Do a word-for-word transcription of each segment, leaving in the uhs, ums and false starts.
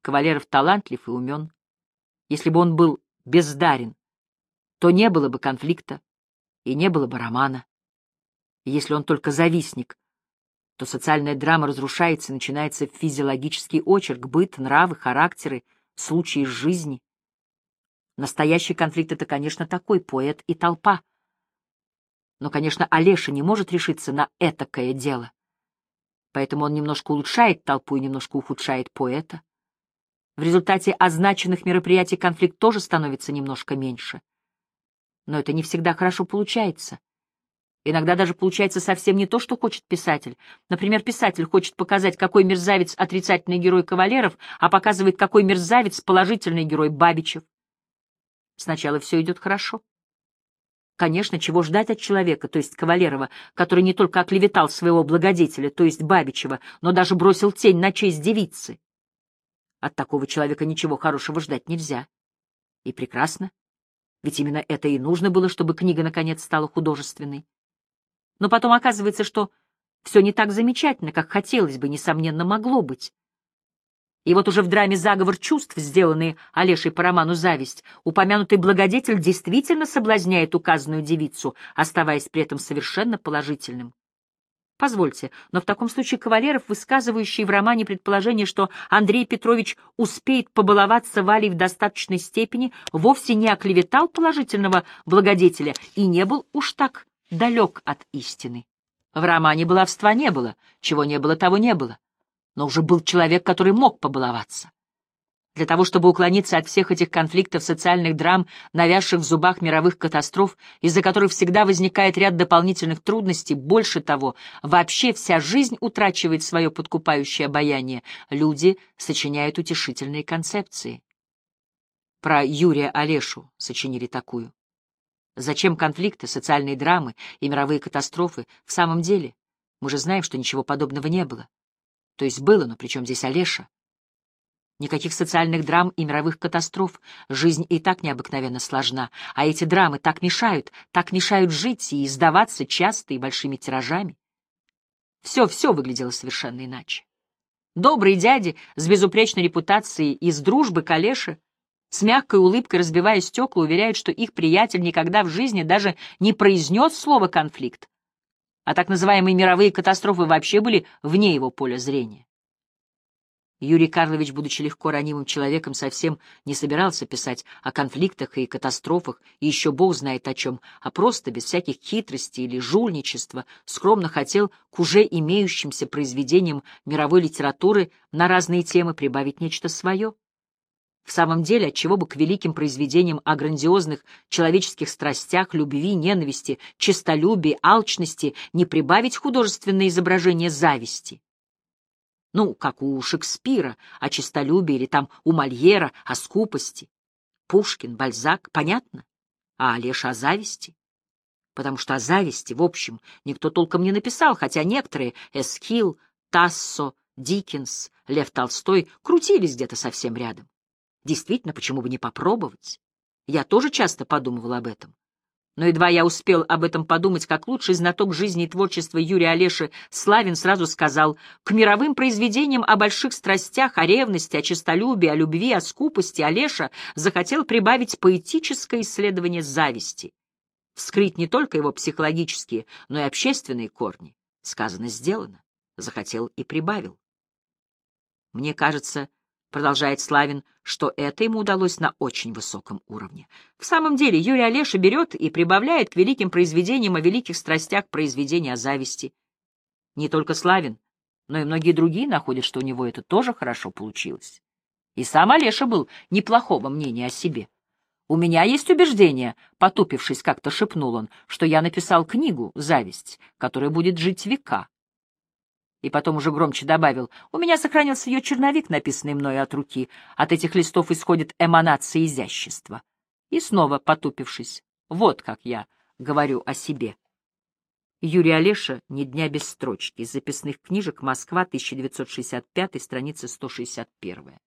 Кавалеров талантлив и умен. Если бы он был бездарен, то не было бы конфликта и не было бы романа. И если он только завистник, то социальная драма разрушается, и начинается физиологический очерк, быт, нравы, характеры, случаи из жизни. Настоящий конфликт — это, конечно, такой поэт и толпа. Но, конечно, Олеша не может решиться на этакое дело. Поэтому он немножко улучшает толпу и немножко ухудшает поэта. В результате означенных мероприятий конфликт тоже становится немножко меньше. Но это не всегда хорошо получается. Иногда даже получается совсем не то, что хочет писатель. Например, писатель хочет показать, какой мерзавец отрицательный герой Кавалеров, а показывает, какой мерзавец положительный герой Бабичев. Сначала все идет хорошо. Конечно, чего ждать от человека, то есть Кавалерова, который не только оклеветал своего благодетеля, то есть Бабичева, но даже бросил тень на честь девицы. От такого человека ничего хорошего ждать нельзя. И прекрасно. Ведь именно это и нужно было, чтобы книга наконец стала художественной. Но потом оказывается, что все не так замечательно, как хотелось бы, несомненно, могло быть. И вот уже в драме «Заговор чувств», сделанный Олешей по роману «Зависть», упомянутый благодетель действительно соблазняет указанную девицу, оставаясь при этом совершенно положительным. Позвольте, но в таком случае Кавалеров, высказывающий в романе предположение, что Андрей Петрович успеет побаловаться Валей в достаточной степени, вовсе не оклеветал положительного благодетеля и не был уж так далек от истины. В романе баловства не было, чего не было, того не было. Но уже был человек, который мог побаловаться. Для того, чтобы уклониться от всех этих конфликтов, социальных драм, навязших в зубах мировых катастроф, из-за которых всегда возникает ряд дополнительных трудностей, больше того, вообще вся жизнь утрачивает свое подкупающее обаяние, люди сочиняют утешительные концепции. Про Юрия Олешу сочинили такую. Зачем конфликты, социальные драмы и мировые катастрофы в самом деле? Мы же знаем, что ничего подобного не было. То есть было, но при чем здесь Олеша? Никаких социальных драм и мировых катастроф. Жизнь и так необыкновенно сложна, а эти драмы так мешают, так мешают жить и издаваться часто и большими тиражами. Все, все выглядело совершенно иначе. Добрые дяди с безупречной репутацией из дружбы к Олеше, с мягкой улыбкой разбивая стекла, уверяют, что их приятель никогда в жизни даже не произнес слово «конфликт», а так называемые мировые катастрофы вообще были вне его поля зрения. Юрий Карлович, будучи легко ранимым человеком, совсем не собирался писать о конфликтах и катастрофах, и еще бог знает о чем, а просто, без всяких хитростей или жульничества, скромно хотел к уже имеющимся произведениям мировой литературы на разные темы прибавить нечто свое. В самом деле, отчего бы к великим произведениям о грандиозных человеческих страстях, любви, ненависти, честолюбии, алчности не прибавить художественное изображение зависти? Ну, как у Шекспира о честолюбии или там у Мольера о скупости. Пушкин, Бальзак, понятно? А Олеша о зависти? Потому что о зависти, в общем, никто толком не написал, хотя некоторые — Эсхил, Тассо, Диккенс, Лев Толстой — крутились где-то совсем рядом. Действительно, почему бы не попробовать? Я тоже часто подумывал об этом. Но едва я успел об этом подумать, как лучший знаток жизни и творчества Юрия Олеши Славин сразу сказал: к мировым произведениям о больших страстях, о ревности, о честолюбии, о любви, о скупости Олеша захотел прибавить поэтическое исследование зависти, вскрыть не только его психологические, но и общественные корни. Сказано, сделано. Захотел и прибавил. Мне кажется, продолжает Славин, что это ему удалось на очень высоком уровне. В самом деле Юрий Олеша берет и прибавляет к великим произведениям о великих страстях произведения о зависти. Не только Славин, но и многие другие находят, что у него это тоже хорошо получилось. И сам Олеша был неплохого мнения о себе. «У меня есть убеждение», — потупившись, как-то шепнул он, «что я написал книгу «Зависть», которая будет жить века». И потом уже громче добавил: «У меня сохранился ее черновик, написанный мною от руки. От этих листов исходит эманация изящества». И снова потупившись: «Вот как я говорю о себе». Юрий Олеша «Ни дня без строчки». Из записных книжек. Москва, тысяча девятьсот шестьдесят пятый, страница сто шестьдесят один.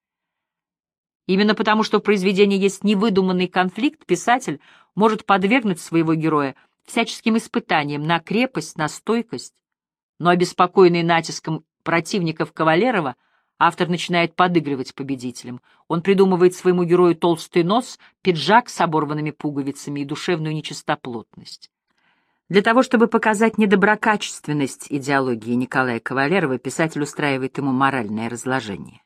Именно потому, что в произведении есть невыдуманный конфликт, писатель может подвергнуть своего героя всяческим испытаниям на крепость, на стойкость. Но обеспокоенный натиском противников Кавалерова, Автор начинает подыгрывать победителям. Он придумывает своему герою толстый нос, пиджак с оборванными пуговицами и душевную нечистоплотность. Для того, чтобы показать недоброкачественность идеологии Николая Кавалерова, писатель устраивает ему моральное разложение.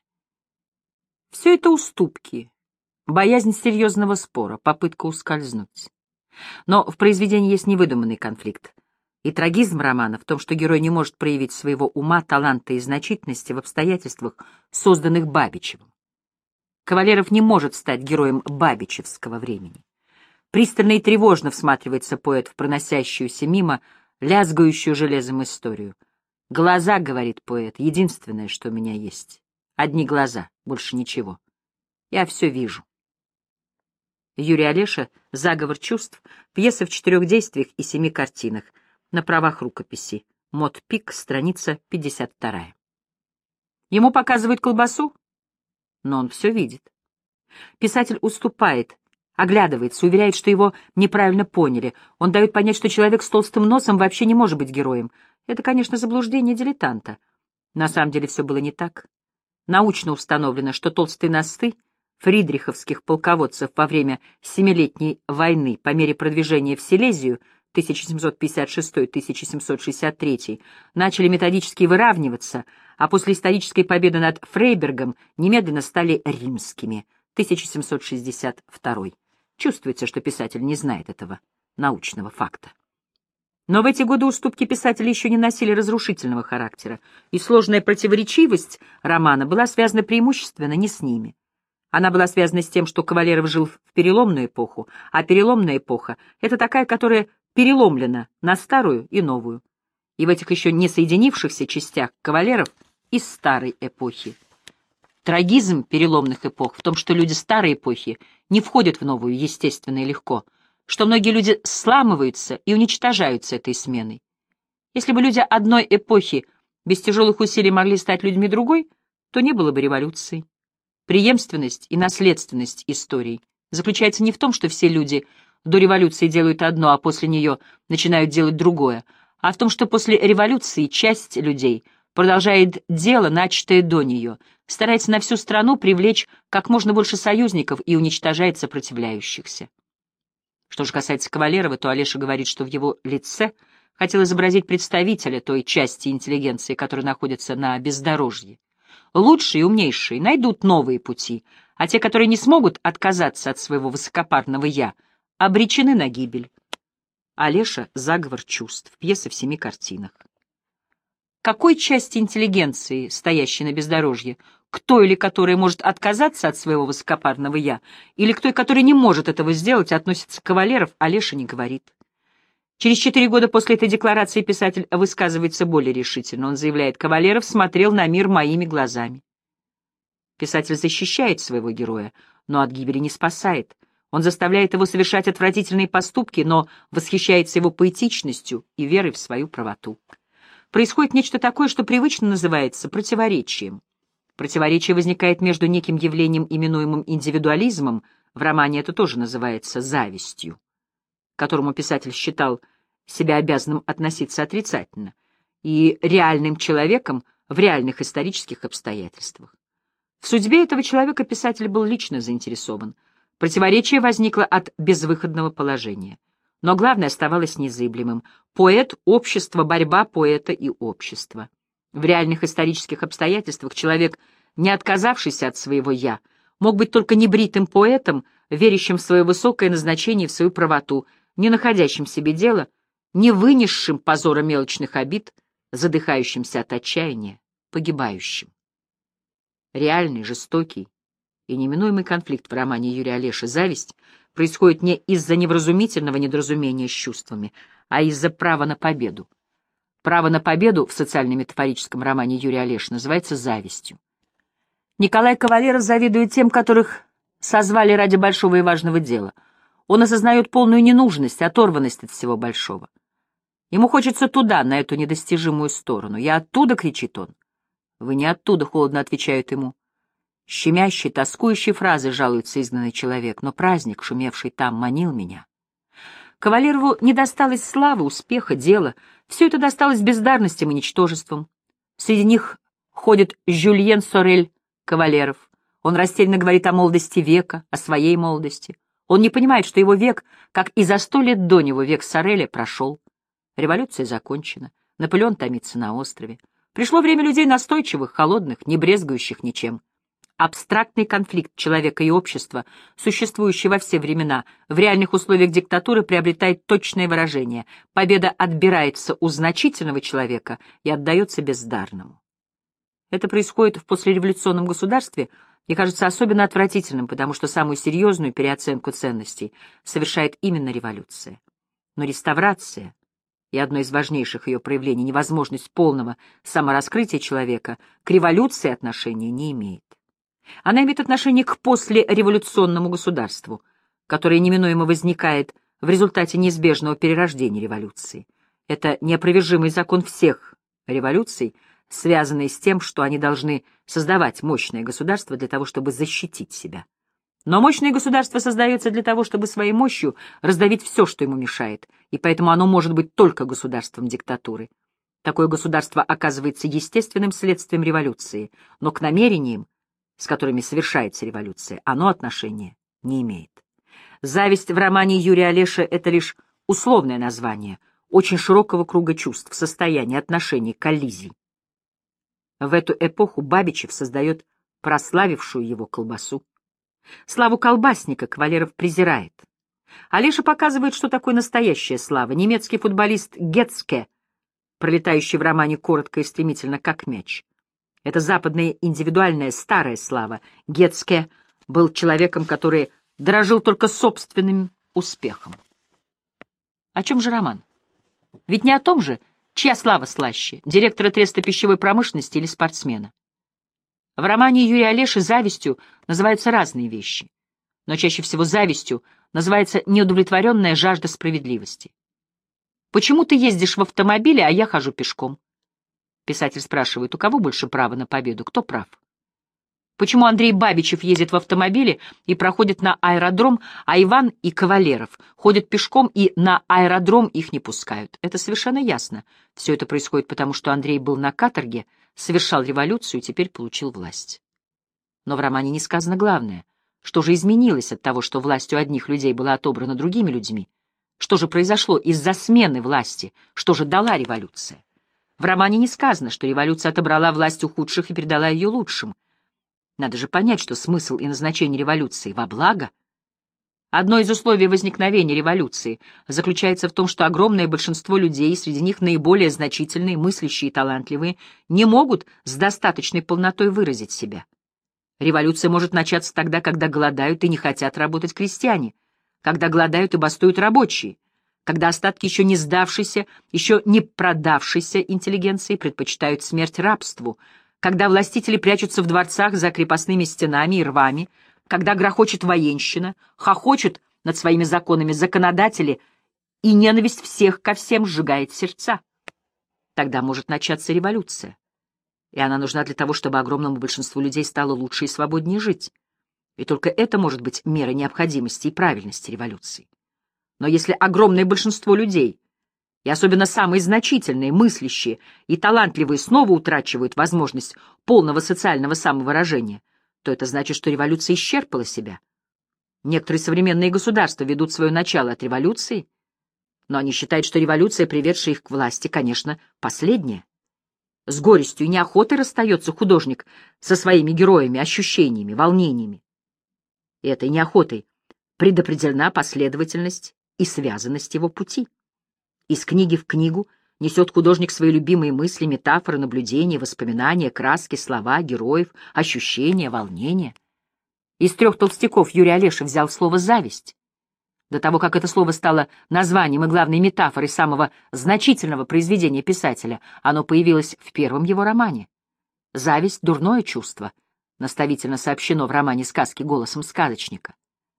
Все это уступки, боязнь серьезного спора, попытка ускользнуть. Но в произведении есть невыдуманный конфликт. И трагизм романа в том, что герой не может проявить своего ума, таланта и значительности в обстоятельствах, созданных Бабичевым. Кавалеров не может стать героем бабичевского времени. Пристально и тревожно всматривается поэт в проносящуюся мимо, лязгающую железом историю. «Глаза, — говорит поэт, — единственное, что у меня есть. Одни глаза, больше ничего. Я все вижу». Юрий Олеша «Заговор чувств», пьеса в четырех действиях и семи картинах, на правах рукописи. Мод Пик, страница пятьдесят вторая. Ему показывают колбасу, но он все видит. Писатель уступает, оглядывается, уверяет, что его неправильно поняли. Он дает понять, что человек с толстым носом вообще не может быть героем. Это, конечно, заблуждение дилетанта. На самом деле все было не так. Научно установлено, что толстые носы фридриховских полководцев во время Семилетней войны по мере продвижения в Силезию тысяча семьсот пятьдесят шестой — тысяча семьсот шестьдесят третий начали методически выравниваться, а после исторической победы над Фрейбергом немедленно стали римскими тысяча семьсот шестьдесят второй. Чувствуется, что писатель не знает этого научного факта. Но в эти годы уступки писателя еще не носили разрушительного характера, и сложная противоречивость романа была связана преимущественно не с ними. Она была связана с тем, что Кавалеров жил в переломную эпоху, а переломная эпоха — это такая, которая переломлена на старую и новую. И в этих еще не соединившихся частях Кавалеров из старой эпохи. Трагизм переломных эпох в том, что люди старой эпохи не входят в новую естественно и легко, что многие люди сламываются и уничтожаются этой сменой. Если бы люди одной эпохи без тяжелых усилий могли стать людьми другой, то не было бы революции. Преемственность и наследственность историй заключается не в том, что все люди до революции делают одно, а после нее начинают делать другое, а в том, что после революции часть людей продолжает дело, начатое до нее, старается на всю страну привлечь как можно больше союзников и уничтожает сопротивляющихся. Что же касается Кавалерова, то Олеша говорит, что в его лице хотел изобразить представителя той части интеллигенции, которая находится на бездорожье. Лучшие и умнейшие найдут новые пути, а те, которые не смогут отказаться от своего высокопарного «я», обречены на гибель. Олеша «Заговор чувств», пьеса в семи картинах. Какой части интеллигенции, стоящей на бездорожье, к той или которая может отказаться от своего высокопарного «я», или к той, которая не может этого сделать, относится Кавалеров, Олеша не говорит. Через четыре года после этой декларации писатель высказывается более решительно. Он заявляет: «Кавалеров смотрел на мир моими глазами». Писатель защищает своего героя, но от гибели не спасает. Он заставляет его совершать отвратительные поступки, но восхищается его поэтичностью и верой в свою правоту. Происходит нечто такое, что привычно называется противоречием. Противоречие возникает между неким явлением, именуемым индивидуализмом, в романе это тоже называется завистью, к которому писатель считал себя обязанным относиться отрицательно, и реальным человеком в реальных исторических обстоятельствах. В судьбе этого человека писатель был лично заинтересован. Противоречие возникло от безвыходного положения. Но главное оставалось незыблемым. Поэт, общество, борьба поэта и общества. В реальных исторических обстоятельствах человек, не отказавшийся от своего «я», мог быть только небритым поэтом, верящим в свое высокое назначение и в свою правоту, не находящим в себе дела, не вынесшим позора мелочных обид, задыхающимся от отчаяния, погибающим. Реальный, жестокий и неминуемый конфликт в романе Юрия Олеши «Зависть» происходит не из-за невразумительного недоразумения с чувствами, а из-за права на победу. Право на победу в социально-метафорическом романе Юрия Олеши называется завистью. Николай Кавалеров завидует тем, которых созвали ради большого и важного дела. Он осознает полную ненужность, оторванность от всего большого. Ему хочется туда, на эту недостижимую сторону. «Я оттуда!» — кричит он. «Вы не оттуда!» — холодно отвечают ему. Щемящей, тоскующей фразы жалуется изгнанный человек, но праздник, шумевший там, манил меня. Кавалерову не досталось славы, успеха, дела. Все это досталось бездарностям и ничтожеством. Среди них ходит Жюльен Сорель Кавалеров. Он растерянно говорит о молодости века, о своей молодости. Он не понимает, что его век, как и за сто лет до него век Сореля, прошел. Революция закончена. Наполеон томится на острове. Пришло время людей настойчивых, холодных, не брезгующих ничем. Абстрактный конфликт человека и общества, существующий во все времена, в реальных условиях диктатуры приобретает точное выражение. Победа отбирается у значительного человека и отдается бездарному. Это происходит в послереволюционном государстве и кажется особенно отвратительным, потому что самую серьезную переоценку ценностей совершает именно революция. Но реставрация и одно из важнейших ее проявлений — невозможность полного самораскрытия человека — к революции отношения не имеет. Она имеет отношение к послереволюционному государству, которое неминуемо возникает в результате неизбежного перерождения революции. Это неопровержимый закон всех революций, связанный с тем, что они должны создавать мощное государство для того, чтобы защитить себя. Но мощное государство создается для того, чтобы своей мощью раздавить все, что ему мешает, и поэтому оно может быть только государством диктатуры. Такое государство оказывается естественным следствием революции, но к намерениям, с которыми совершается революция, оно отношения не имеет. Зависть в романе Юрия Олеша — это лишь условное название очень широкого круга чувств, состояний, отношений, коллизий. В эту эпоху Бабичев создает прославившую его колбасу. Славу колбасника Кавалеров презирает. Олеша показывает, что такое настоящая слава. Немецкий футболист Гетцке, пролетающий в романе коротко и стремительно, как мяч. Это западная индивидуальная старая слава. Гетцке был человеком, который дорожил только собственным успехом. О чем же роман? Ведь не о том же, чья слава слаще, директора треста пищевой промышленности или спортсмена. В романе Юрия Олеши завистью называются разные вещи, но чаще всего завистью называется неудовлетворенная жажда справедливости. «Почему ты ездишь в автомобиле, а я хожу пешком?» Писатель спрашивает, у кого больше права на победу, кто прав? Почему Андрей Бабичев ездит в автомобиле и проходит на аэродром, а Иван и Кавалеров ходят пешком и на аэродром их не пускают? Это совершенно ясно. Все это происходит потому, что Андрей был на каторге, совершал революцию и теперь получил власть. Но в романе не сказано главное. Что же изменилось от того, что власть у одних людей была отобрана другими людьми? Что же произошло из-за смены власти? Что же дала революция? В романе не сказано, что революция отобрала власть у худших и передала ее лучшим. Надо же понять, что смысл и назначение революции во благо. Одно из условий возникновения революции заключается в том, что огромное большинство людей, среди них наиболее значительные, мыслящие и талантливые, не могут с достаточной полнотой выразить себя. Революция может начаться тогда, когда голодают и не хотят работать крестьяне, когда голодают и бастуют рабочие, когда остатки еще не сдавшейся, еще не продавшейся интеллигенции предпочитают смерть рабству, когда властители прячутся в дворцах за крепостными стенами и рвами, когда грохочет военщина, хохочут над своими законами законодатели, и ненависть всех ко всем сжигает сердца. Тогда может начаться революция, и она нужна для того, чтобы огромному большинству людей стало лучше и свободнее жить. И только это может быть мера необходимости и правильности революции. Но если огромное большинство людей, и особенно самые значительные, мыслящие и талантливые, снова утрачивают возможность полного социального самовыражения, то это значит, что революция исчерпала себя. Некоторые современные государства ведут свое начало от революции, но они считают, что революция, приведшая их к власти, конечно, последняя. С горестью и неохотой расстается художник со своими героями, ощущениями, волнениями. И этой неохотой предопределена последовательность и связанность его пути. Из книги в книгу несет художник свои любимые мысли, метафоры, наблюдения, воспоминания, краски, слова, героев, ощущения, волнения. Из трех толстяков Юрий Олеша взял слово «зависть». До того, как это слово стало названием и главной метафорой самого значительного произведения писателя, оно появилось в первом его романе. «Зависть — дурное чувство», наставительно сообщено в романе «Сказки голосом сказочника».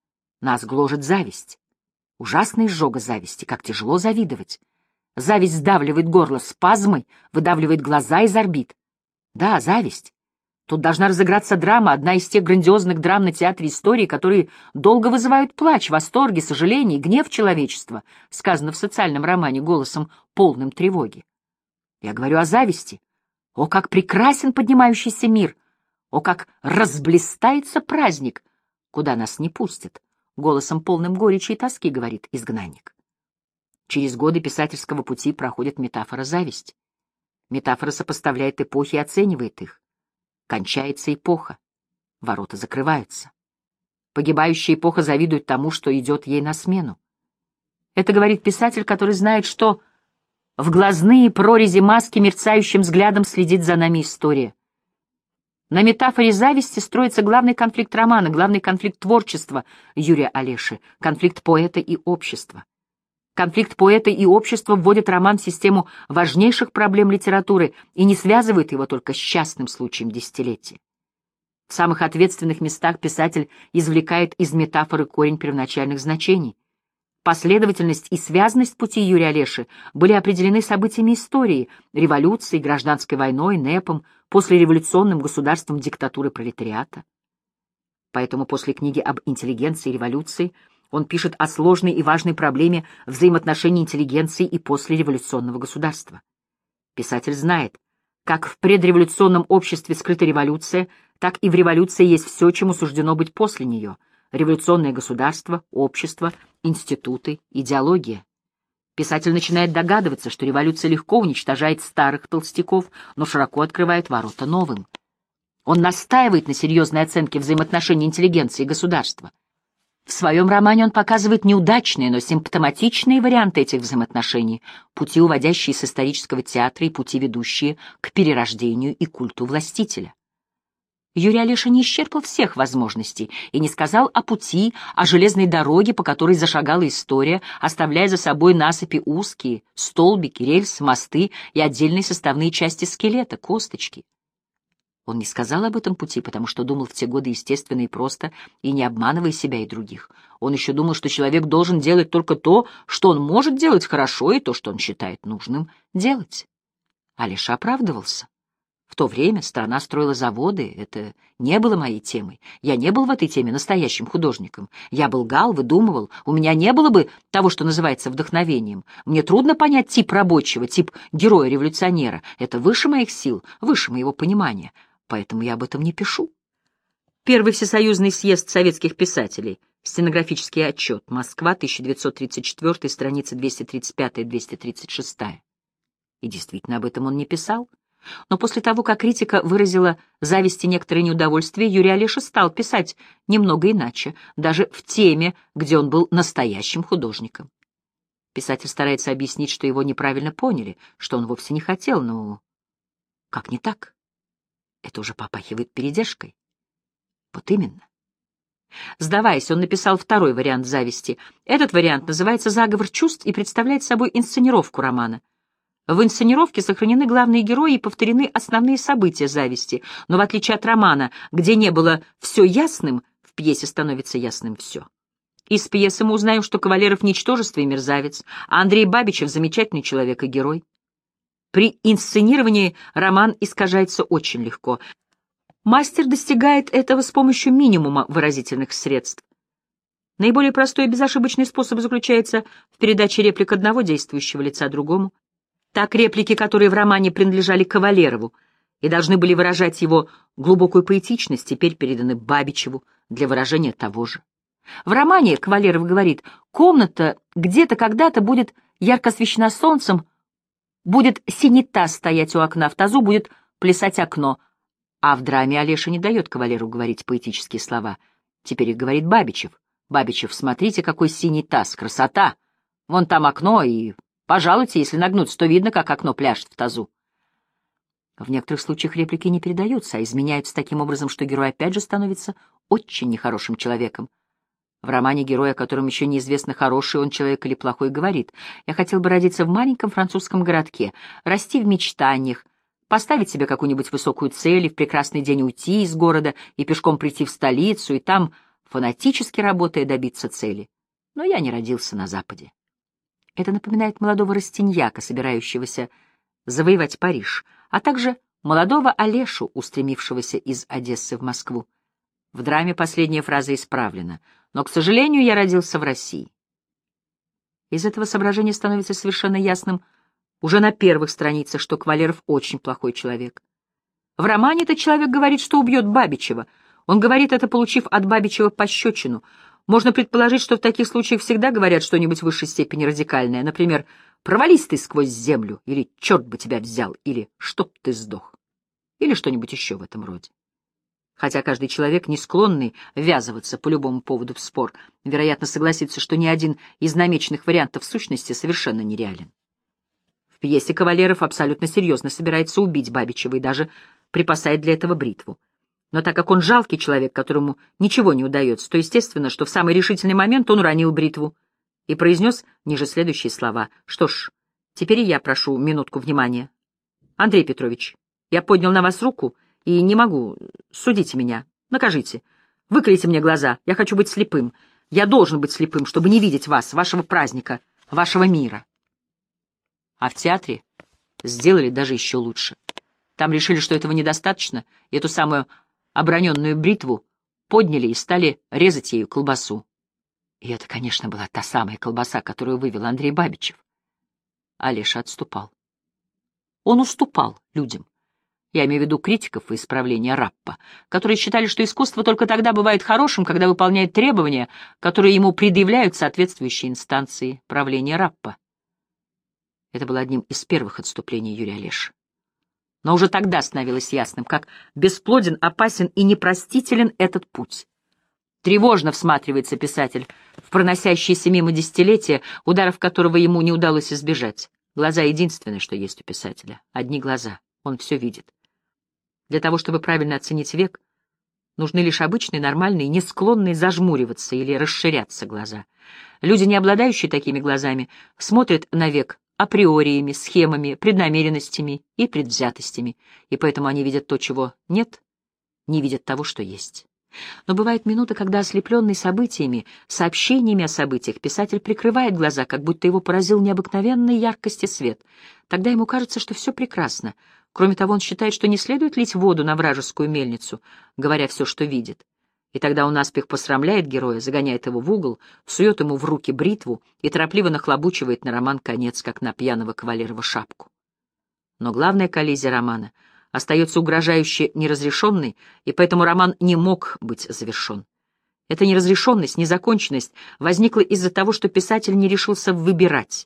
Нас гложет зависть. Ужасная изжога зависти, как тяжело завидовать. Зависть сдавливает горло спазмой, выдавливает глаза из орбит. Да, зависть. Тут должна разыграться драма, одна из тех грандиозных драм на театре истории, которые долго вызывают плач, восторги, сожаление и гнев человечества, сказано в социальном романе голосом полным тревоги. Я говорю о зависти, О, как прекрасен поднимающийся мир! О, как разблистается праздник! Куда нас не пустят? Голосом полным горечи и тоски говорит изгнанник. Через годы писательского пути проходит метафора «зависть». Метафора сопоставляет эпохи и оценивает их. Кончается эпоха. Ворота закрываются. Погибающая эпоха завидует тому, что идет ей на смену. Это говорит писатель, который знает, что в глазные прорези маски мерцающим взглядом следит за нами история. На метафоре зависти строится главный конфликт романа, главный конфликт творчества Юрия Олеши, конфликт поэта и общества. Конфликт поэта и общества вводит роман в систему важнейших проблем литературы и не связывает его только с частным случаем десятилетия. В самых ответственных местах писатель извлекает из метафоры корень первоначальных значений. Последовательность и связность пути Юрия Олеши были определены событиями истории, революцией, гражданской войной, НЭПом, послереволюционным государством диктатуры пролетариата. Поэтому после книги об интеллигенции и революции он пишет о сложной и важной проблеме взаимоотношений интеллигенции и послереволюционного государства. Писатель знает, как в предреволюционном обществе скрыта революция, так и в революции есть все, чему суждено быть после нее — революционное государство, общество, институты, идеология. Писатель начинает догадываться, что революция легко уничтожает старых толстяков, но широко открывает ворота новым. Он настаивает на серьезной оценке взаимоотношений интеллигенции и государства. В своем романе он показывает неудачные, но симптоматичные варианты этих взаимоотношений, пути, уводящие с исторического театра, и пути, ведущие к перерождению и культу властителя. Юрий Олеша не исчерпал всех возможностей и не сказал о пути, о железной дороге, по которой зашагала история, оставляя за собой насыпи узкие, столбики, рельсы, мосты и отдельные составные части скелета, косточки. Он не сказал об этом пути, потому что думал в те годы естественно и просто, и не обманывая себя и других. Он еще думал, что человек должен делать только то, что он может делать хорошо, и то, что он считает нужным делать. Олеша оправдывался. В то время страна строила заводы, это не было моей темой. Я не был в этой теме настоящим художником. Я был гал, выдумывал. У меня не было бы того, что называется вдохновением. Мне трудно понять тип рабочего, тип героя-революционера. Это выше моих сил, выше моего понимания. Поэтому я об этом не пишу. Первый всесоюзный съезд советских писателей. Стенографический отчет. Москва, тысяча девятьсот тридцать четвёртый, страницы двести тридцать пятая — двести тридцать шестая. И действительно, об этом он не писал. Но после того, как критика выразила зависть и некоторое неудовольствие, Юрий Олеша стал писать немного иначе, даже в теме, где он был настоящим художником. Писатель старается объяснить, что его неправильно поняли, что он вовсе не хотел, но как не так? Это уже попахивает передержкой. Вот именно. Сдаваясь, он написал второй вариант зависти. Этот вариант называется «Заговор чувств» и представляет собой инсценировку романа. В инсценировке сохранены главные герои и повторены основные события зависти, но в отличие от романа, где не было все ясным, в пьесе становится ясным все. Из пьесы мы узнаем, что Кавалеров — ничтожество и мерзавец, а Андрей Бабичев — замечательный человек и герой. При инсценировании роман искажается очень легко. Мастер достигает этого с помощью минимума выразительных средств. Наиболее простой и безошибочный способ заключается в передаче реплик одного действующего лица другому. Так реплики, которые в романе принадлежали Кавалерову и должны были выражать его глубокую поэтичность, теперь переданы Бабичеву для выражения того же. В романе Кавалеров говорит: «Комната где-то когда-то будет ярко освещена солнцем, будет синий таз стоять у окна, в тазу будет плясать окно». А в драме Олеша не дает Кавалерову говорить поэтические слова. Теперь их говорит Бабичев. «Бабичев, смотрите, какой синий таз, красота! Вон там окно, и... пожалуйте, если нагнуться, то видно, как окно пляшет в тазу». В некоторых случаях реплики не передаются, а изменяются таким образом, что герой опять же становится очень нехорошим человеком. В романе герой, о котором еще неизвестно, хороший он человек или плохой, говорит: «Я хотел бы родиться в маленьком французском городке, расти в мечтаниях, поставить себе какую-нибудь высокую цель и в прекрасный день уйти из города и пешком прийти в столицу, и там, фанатически работая, добиться цели. Но я не родился на Западе». Это напоминает молодого Растиньяка, собирающегося завоевать Париж, а также молодого Олешу, устремившегося из Одессы в Москву. В драме последняя фраза исправлена: «Но, к сожалению, я родился в России». Из этого соображения становится совершенно ясным уже на первых страницах, что Кавалеров очень плохой человек. В романе этот человек говорит, что убьет Бабичева. Он говорит это, получив от Бабичева пощечину. Можно предположить, что в таких случаях всегда говорят что-нибудь в высшей степени радикальное. Например, «провались ты сквозь землю», или «черт бы тебя взял», или «чтоб ты сдох», или что-нибудь еще в этом роде. Хотя каждый человек, не склонный ввязываться по любому поводу в спор, вероятно, согласится, что ни один из намеченных вариантов в сущности совершенно нереален. В пьесе Кавалеров абсолютно серьезно собирается убить Бабичева и даже припасает для этого бритву. Но так как он жалкий человек, которому ничего не удается, то естественно, что в самый решительный момент он уронил бритву и произнес ниже следующие слова. «Что ж, теперь и я прошу минутку внимания. Андрей Петрович, я поднял на вас руку и не могу. Судите меня. Накажите. Выколите мне глаза. Я хочу быть слепым. Я должен быть слепым, чтобы не видеть вас, вашего праздника, вашего мира». А в театре сделали даже еще лучше. Там решили, что этого недостаточно, и эту самую оброненную бритву подняли и стали резать ею колбасу. И это, конечно, была та самая колбаса, которую вывел Андрей Бабичев. А Леша отступал. Он уступал людям. Я имею в виду критиков и исправления Раппа, которые считали, что искусство только тогда бывает хорошим, когда выполняет требования, которые ему предъявляют соответствующие инстанции правления Раппа. Это было одним из первых отступлений Юрия Леши. Но уже тогда становилось ясным, как бесплоден, опасен и непростителен этот путь. Тревожно всматривается писатель в проносящиеся мимо десятилетия, ударов которого ему не удалось избежать. Глаза — единственное, что есть у писателя. Одни глаза. Он все видит. Для того, чтобы правильно оценить век, нужны лишь обычные, нормальные, не склонные зажмуриваться или расширяться глаза. Люди, не обладающие такими глазами, смотрят на век априориями, схемами, преднамеренностями и предвзятостями, и поэтому они видят то, чего нет, не видят того, что есть. Но бывают минуты, когда, ослепленный событиями, сообщениями о событиях, писатель прикрывает глаза, как будто его поразил необыкновенной яркости свет. Тогда ему кажется, что все прекрасно. Кроме того, он считает, что не следует лить воду на вражескую мельницу, говоря все, что видит. И тогда он наспех посрамляет героя, загоняет его в угол, сует ему в руки бритву и торопливо нахлобучивает на роман конец, как на пьяного Кавалерова шапку. Но главная коллизия романа остается угрожающе неразрешенной, и поэтому роман не мог быть завершен. Эта неразрешенность, незаконченность возникла из-за того, что писатель не решился выбирать.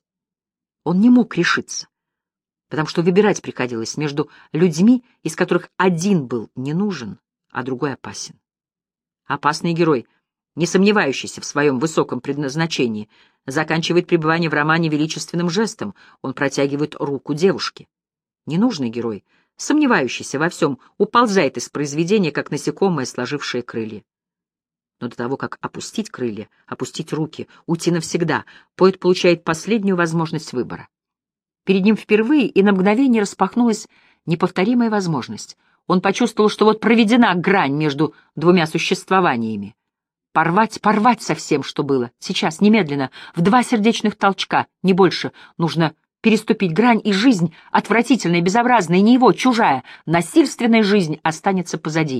Он не мог решиться, потому что выбирать приходилось между людьми, из которых один был не нужен, а другой опасен. Опасный герой, не сомневающийся в своем высоком предназначении, заканчивает пребывание в романе величественным жестом, он протягивает руку девушке. Ненужный герой, сомневающийся во всем, уползает из произведения, как насекомое, сложившее крылья. Но до того, как опустить крылья, опустить руки, уйти навсегда, поэт получает последнюю возможность выбора. Перед ним впервые и на мгновение распахнулась неповторимая возможность. Он почувствовал, что вот проведена грань между двумя существованиями. Порвать, порвать со всем, что было. Сейчас, немедленно, в два сердечных толчка, не больше, нужно переступить грань, и жизнь, отвратительная, безобразная, не его, чужая, насильственная жизнь останется позади.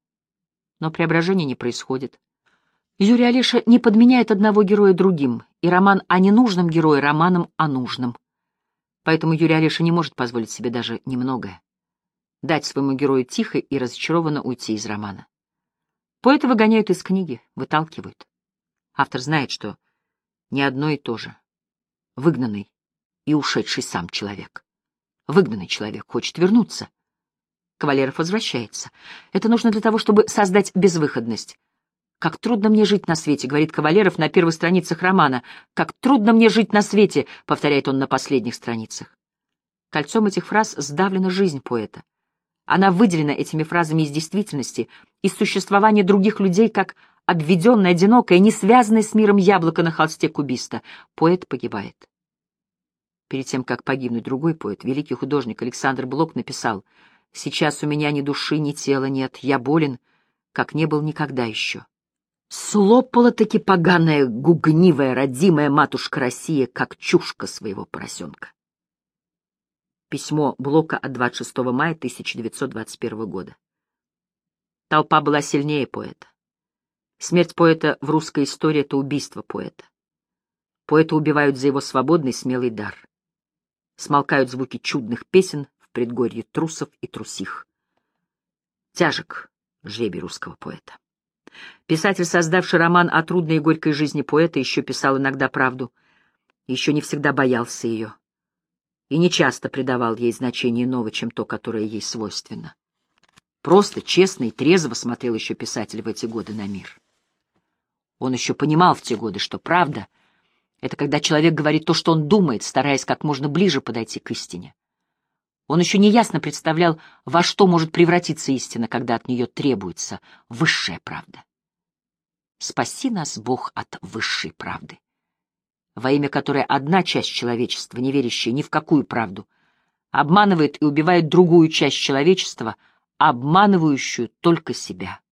Но преображение не происходит. Юрий Олеша не подменяет одного героя другим, и роман о ненужном герое романом о нужном. Поэтому Юрий Олеша не может позволить себе даже немногое. Дать своему герою тихо и разочарованно уйти из романа. Поэта выгоняют из книги, выталкивают. Автор знает, что не одно и то же. Выгнанный и ушедший сам человек. Выгнанный человек хочет вернуться. Кавалеров возвращается. Это нужно для того, чтобы создать безвыходность. «Как трудно мне жить на свете», — говорит Кавалеров на первых страницах романа. «Как трудно мне жить на свете», — повторяет он на последних страницах. Кольцом этих фраз сдавлена жизнь поэта. Она выделена этими фразами из действительности, из существования других людей, как обведенное, одинокое, не связанное с миром яблоко на холсте кубиста. Поэт погибает. Перед тем, как погибнуть другой поэт, великий художник Александр Блок написал: «Сейчас у меня ни души, ни тела нет, я болен, как не был никогда еще». Слопала-таки поганая, гугнивая, родимая матушка Россия, как чушка своего поросенка. Письмо Блока от двадцать шестого мая тысяча девятьсот двадцать первого года. Толпа была сильнее поэта. Смерть поэта в русской истории — это убийство поэта. Поэта убивают за его свободный, смелый дар. Смолкают звуки чудных песен в предгорье трусов и трусих. Тяжек жребий русского поэта. Писатель, создавший роман о трудной и горькой жизни поэта, еще писал иногда правду, еще не всегда боялся ее и не часто придавал ей значение иного, чем то, которое ей свойственно. Просто, честно и трезво смотрел еще писатель в эти годы на мир. Он еще понимал в те годы, что правда — это когда человек говорит то, что он думает, стараясь как можно ближе подойти к истине. Он еще неясно представлял, во что может превратиться истина, когда от нее требуется высшая правда. Спаси нас, Бог, от высшей правды, во имя которой одна часть человечества, не верящая ни в какую правду, обманывает и убивает другую часть человечества, обманывающую только себя.